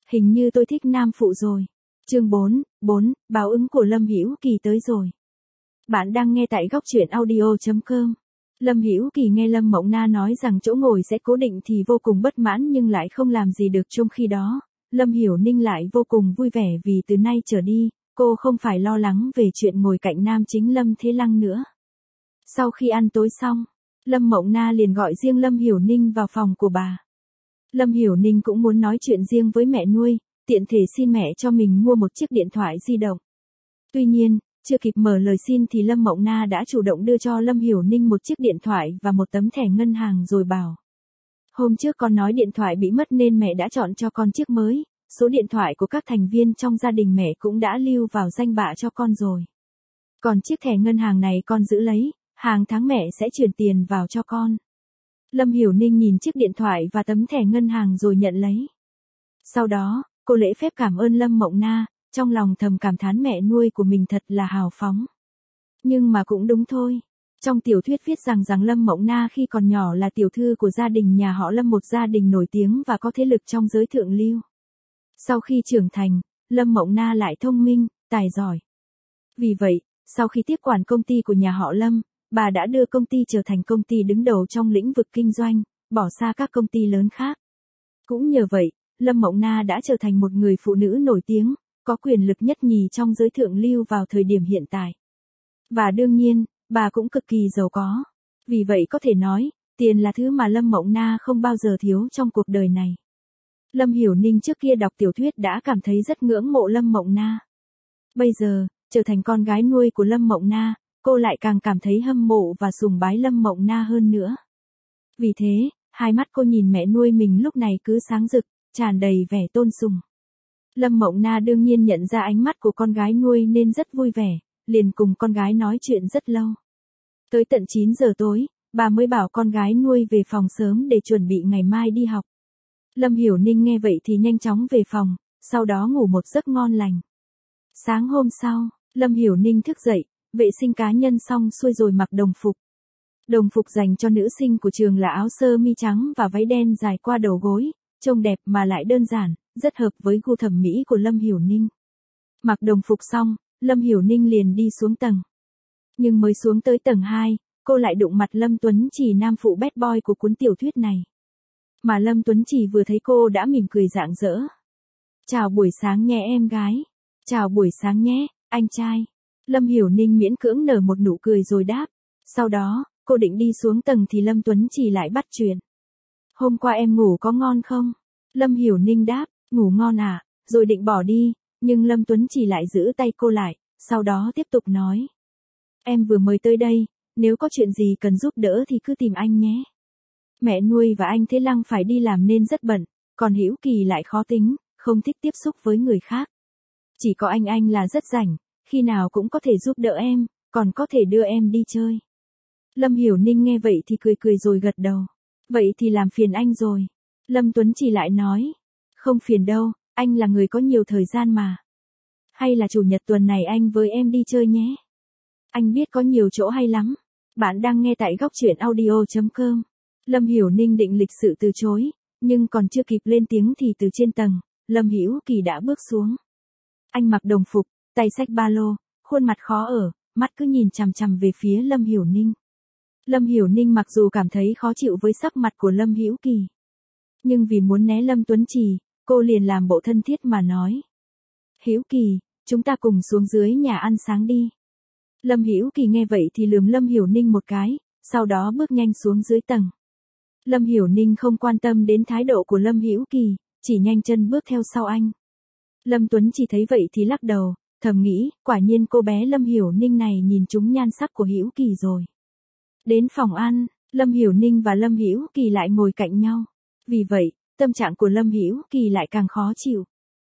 Hình như tôi thích nam phụ rồi. Chương 4, báo ứng của Lâm Hữu Kỳ tới rồi. Bạn đang nghe tại góc truyện audio.com. Lâm Hữu Kỳ nghe Lâm Mộng Na nói rằng chỗ ngồi sẽ cố định thì vô cùng bất mãn nhưng lại không làm gì được, trong khi đó, Lâm Hiểu Ninh lại vô cùng vui vẻ vì từ nay trở đi, cô không phải lo lắng về chuyện ngồi cạnh nam chính Lâm Thế Lăng nữa. Sau khi ăn tối xong, Lâm Mộng Na liền gọi riêng Lâm Hiểu Ninh vào phòng của bà. Lâm Hiểu Ninh cũng muốn nói chuyện riêng với mẹ nuôi, tiện thể xin mẹ cho mình mua một chiếc điện thoại di động. Tuy nhiên, chưa kịp mở lời xin thì Lâm Mộng Na đã chủ động đưa cho Lâm Hiểu Ninh một chiếc điện thoại và một tấm thẻ ngân hàng rồi bảo. Hôm trước con nói điện thoại bị mất nên mẹ đã chọn cho con chiếc mới, số điện thoại của các thành viên trong gia đình mẹ cũng đã lưu vào danh bạ cho con rồi. Còn chiếc thẻ ngân hàng này con giữ lấy, hàng tháng mẹ sẽ chuyển tiền vào cho con. Lâm Hiểu Ninh nhìn chiếc điện thoại và tấm thẻ ngân hàng rồi nhận lấy. Sau đó, cô lễ phép cảm ơn Lâm Mộng Na, trong lòng thầm cảm thán mẹ nuôi của mình thật là hào phóng. Nhưng mà cũng đúng thôi. Trong tiểu thuyết viết rằng Lâm Mộng Na khi còn nhỏ là tiểu thư của gia đình nhà họ Lâm, một gia đình nổi tiếng và có thế lực trong giới thượng lưu. Sau khi trưởng thành, Lâm Mộng Na lại thông minh, tài giỏi. Vì vậy, sau khi tiếp quản công ty của nhà họ Lâm, bà đã đưa công ty trở thành công ty đứng đầu trong lĩnh vực kinh doanh, bỏ xa các công ty lớn khác. Cũng nhờ vậy, Lâm Mộng Na đã trở thành một người phụ nữ nổi tiếng, có quyền lực nhất nhì trong giới thượng lưu vào thời điểm hiện tại. Và đương nhiên, bà cũng cực kỳ giàu có. Vì vậy có thể nói, tiền là thứ mà Lâm Mộng Na không bao giờ thiếu trong cuộc đời này. Lâm Hiểu Ninh trước kia đọc tiểu thuyết đã cảm thấy rất ngưỡng mộ Lâm Mộng Na. Bây giờ, trở thành con gái nuôi của Lâm Mộng Na, cô lại càng cảm thấy hâm mộ và sùng bái Lâm Mộng Na hơn nữa. Vì thế, hai mắt cô nhìn mẹ nuôi mình lúc này cứ sáng rực, tràn đầy vẻ tôn sùng. Lâm Mộng Na đương nhiên nhận ra ánh mắt của con gái nuôi nên rất vui vẻ, liền cùng con gái nói chuyện rất lâu. Tới tận 9 giờ tối, bà mới bảo con gái nuôi về phòng sớm để chuẩn bị ngày mai đi học. Lâm Hiểu Ninh nghe vậy thì nhanh chóng về phòng, sau đó ngủ một giấc ngon lành. Sáng hôm sau, Lâm Hiểu Ninh thức dậy, vệ sinh cá nhân xong xuôi rồi mặc đồng phục. Đồng phục dành cho nữ sinh của trường là áo sơ mi trắng và váy đen dài qua đầu gối, trông đẹp mà lại đơn giản, rất hợp với gu thẩm mỹ của Lâm Hiểu Ninh. Mặc đồng phục xong, Lâm Hiểu Ninh liền đi xuống tầng. Nhưng mới xuống tới tầng 2, cô lại đụng mặt Lâm Tuấn Chỉ, nam phụ bad boy của cuốn tiểu thuyết này. Mà Lâm Tuấn Chỉ vừa thấy cô đã mỉm cười rạng rỡ. Chào buổi sáng nhé em gái. Chào buổi sáng nhé, anh trai. Lâm Hiểu Ninh miễn cưỡng nở một nụ cười rồi đáp. Sau đó, cô định đi xuống tầng thì Lâm Tuấn Chỉ lại bắt chuyện. Hôm qua em ngủ có ngon không? Lâm Hiểu Ninh đáp, ngủ ngon à, rồi định bỏ đi, nhưng Lâm Tuấn Chỉ lại giữ tay cô lại, sau đó tiếp tục nói. Em vừa mới tới đây, nếu có chuyện gì cần giúp đỡ thì cứ tìm anh nhé. Mẹ nuôi và anh Thế Lăng phải đi làm nên rất bận, còn Hữu Kỳ lại khó tính, không thích tiếp xúc với người khác. Chỉ có anh là rất rảnh, khi nào cũng có thể giúp đỡ em, còn có thể đưa em đi chơi. Lâm Hiểu Ninh nghe vậy thì cười rồi gật đầu. Vậy thì làm phiền anh rồi. Lâm Tuấn Chỉ lại nói. Không phiền đâu, anh là người có nhiều thời gian mà. Hay là chủ nhật tuần này anh với em đi chơi nhé. Anh biết có nhiều chỗ hay lắm. Bạn đang nghe tại góc truyện audio.com. Lâm Hiểu Ninh định lịch sự từ chối, nhưng còn chưa kịp lên tiếng thì từ trên tầng, Lâm Hữu Kỳ đã bước xuống. Anh mặc đồng phục, tay xách ba lô, khuôn mặt khó ở, mắt cứ nhìn chằm chằm về phía Lâm Hiểu Ninh. Lâm Hiểu Ninh mặc dù cảm thấy khó chịu với sắc mặt của Lâm Hữu Kỳ, nhưng vì muốn né Lâm Tuấn Chỉ, cô liền làm bộ thân thiết mà nói. Hữu Kỳ, chúng ta cùng xuống dưới nhà ăn sáng đi. Lâm Hữu Kỳ nghe vậy thì lườm Lâm Hiểu Ninh một cái, sau đó bước nhanh xuống dưới tầng. Lâm Hiểu Ninh không quan tâm đến thái độ của Lâm Hữu Kỳ, chỉ nhanh chân bước theo sau anh. Lâm Tuấn Chỉ thấy vậy thì lắc đầu, thầm nghĩ, quả nhiên cô bé Lâm Hiểu Ninh này nhìn trúng nhan sắc của Hữu Kỳ rồi. Đến phòng ăn, Lâm Hiểu Ninh và Lâm Hữu Kỳ lại ngồi cạnh nhau. Vì vậy, tâm trạng của Lâm Hữu Kỳ lại càng khó chịu.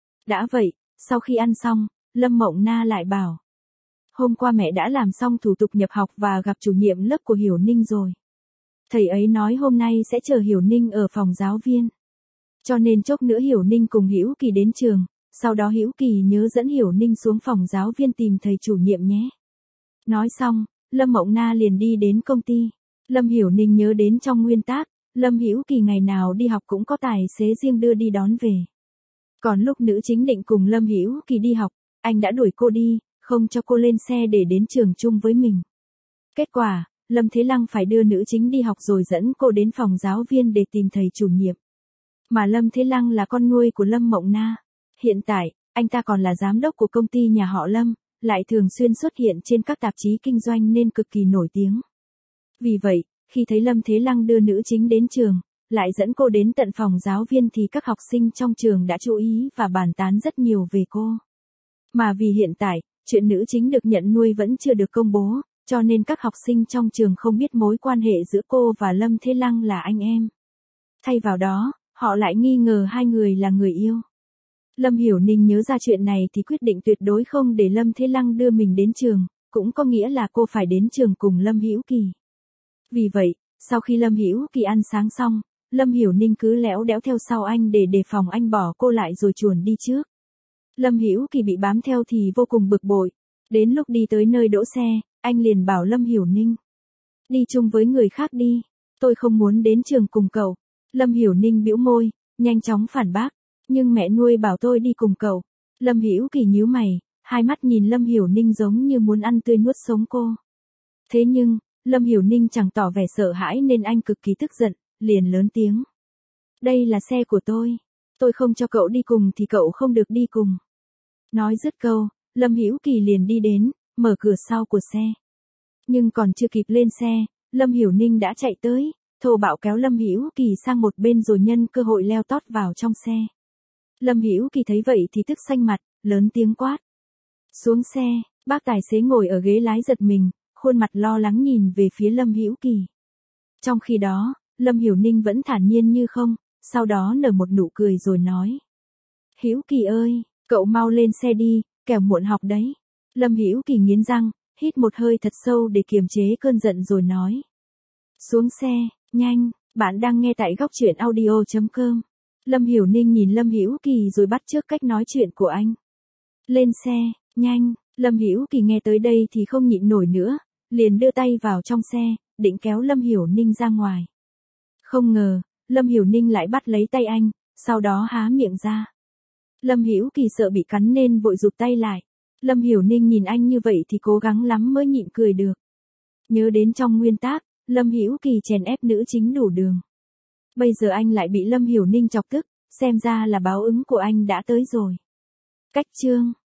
Đã vậy, sau khi ăn xong, Lâm Mộng Na lại bảo. Hôm qua mẹ đã làm xong thủ tục nhập học và gặp chủ nhiệm lớp của Hiểu Ninh rồi. Thầy ấy nói hôm nay sẽ chờ Hiểu Ninh ở phòng giáo viên. Cho nên chốc nữa Hiểu Ninh cùng Hữu Kỳ đến trường, sau đó Hữu Kỳ nhớ dẫn Hiểu Ninh xuống phòng giáo viên tìm thầy chủ nhiệm nhé. Nói xong, Lâm Mộng Na liền đi đến công ty. Lâm Hiểu Ninh nhớ đến trong nguyên tác, Lâm Hữu Kỳ ngày nào đi học cũng có tài xế riêng đưa đi đón về. Còn lúc nữ chính định cùng Lâm Hữu Kỳ đi học, anh đã đuổi cô đi, không cho cô lên xe để đến trường chung với mình. Kết quả, Lâm Thế Lăng phải đưa nữ chính đi học rồi dẫn cô đến phòng giáo viên để tìm thầy chủ nhiệm. Mà Lâm Thế Lăng là con nuôi của Lâm Mộng Na. Hiện tại, anh ta còn là giám đốc của công ty nhà họ Lâm, lại thường xuyên xuất hiện trên các tạp chí kinh doanh nên cực kỳ nổi tiếng. Vì vậy, khi thấy Lâm Thế Lăng đưa nữ chính đến trường, lại dẫn cô đến tận phòng giáo viên thì các học sinh trong trường đã chú ý và bàn tán rất nhiều về cô. Mà vì hiện tại, chuyện nữ chính được nhận nuôi vẫn chưa được công bố, cho nên các học sinh trong trường không biết mối quan hệ giữa cô và Lâm Thế Lăng là anh em. Thay vào đó, họ lại nghi ngờ hai người là người yêu. Lâm Hiểu Ninh nhớ ra chuyện này thì quyết định tuyệt đối không để Lâm Thế Lăng đưa mình đến trường, cũng có nghĩa là cô phải đến trường cùng Lâm Hữu Kỳ. Vì vậy, sau khi Lâm Hữu Kỳ ăn sáng xong, Lâm Hiểu Ninh cứ lẽo đẽo theo sau anh để đề phòng anh bỏ cô lại rồi chuồn đi trước. Lâm Hữu Kỳ bị bám theo thì vô cùng bực bội. Đến lúc đi tới nơi đỗ xe, anh liền bảo Lâm Hiểu Ninh: đi chung với người khác đi, tôi không muốn đến trường cùng cậu. Lâm Hiểu Ninh bĩu môi, nhanh chóng phản bác: nhưng mẹ nuôi bảo tôi đi cùng cậu. Lâm Hữu Kỳ nhíu mày, hai mắt nhìn Lâm Hiểu Ninh giống như muốn ăn tươi nuốt sống cô. Thế nhưng, Lâm Hiểu Ninh chẳng tỏ vẻ sợ hãi nên anh cực kỳ tức giận, liền lớn tiếng: đây là xe của tôi không cho cậu đi cùng thì cậu không được đi cùng. Nói dứt câu, Lâm Hữu Kỳ liền đi đến, mở cửa sau của xe. Nhưng còn chưa kịp lên xe, Lâm Hiểu Ninh đã chạy tới, thô bạo kéo Lâm Hữu Kỳ sang một bên rồi nhân cơ hội leo tót vào trong xe. Lâm Hữu Kỳ thấy vậy thì tức xanh mặt, lớn tiếng quát: xuống xe. Bác tài xế ngồi ở ghế lái giật mình, khuôn mặt lo lắng nhìn về phía Lâm Hữu Kỳ. Trong khi đó, Lâm Hiểu Ninh vẫn thản nhiên như không, sau đó nở một nụ cười rồi nói: Hữu Kỳ ơi, cậu mau lên xe đi, kẻo muộn học đấy. Lâm Hữu Kỳ nghiến răng, hít một hơi thật sâu để kiềm chế cơn giận rồi nói: xuống xe, nhanh. Bạn đang nghe tại góc truyện audio.com. Lâm Hiểu Ninh nhìn Lâm Hữu Kỳ rồi bắt chước cách nói chuyện của anh. Lên xe, nhanh. Lâm Hữu Kỳ nghe tới đây thì không nhịn nổi nữa, liền đưa tay vào trong xe, định kéo Lâm Hiểu Ninh ra ngoài. Không ngờ, Lâm Hiểu Ninh lại bắt lấy tay anh, sau đó há miệng ra. Lâm Hữu Kỳ sợ bị cắn nên vội rụt tay lại. Lâm Hiểu Ninh nhìn anh như vậy thì cố gắng lắm mới nhịn cười được. Nhớ đến trong nguyên tác, Lâm Hữu Kỳ chèn ép nữ chính đủ đường. Bây giờ anh lại bị Lâm Hiểu Ninh chọc tức, xem ra là báo ứng của anh đã tới rồi. Cách chương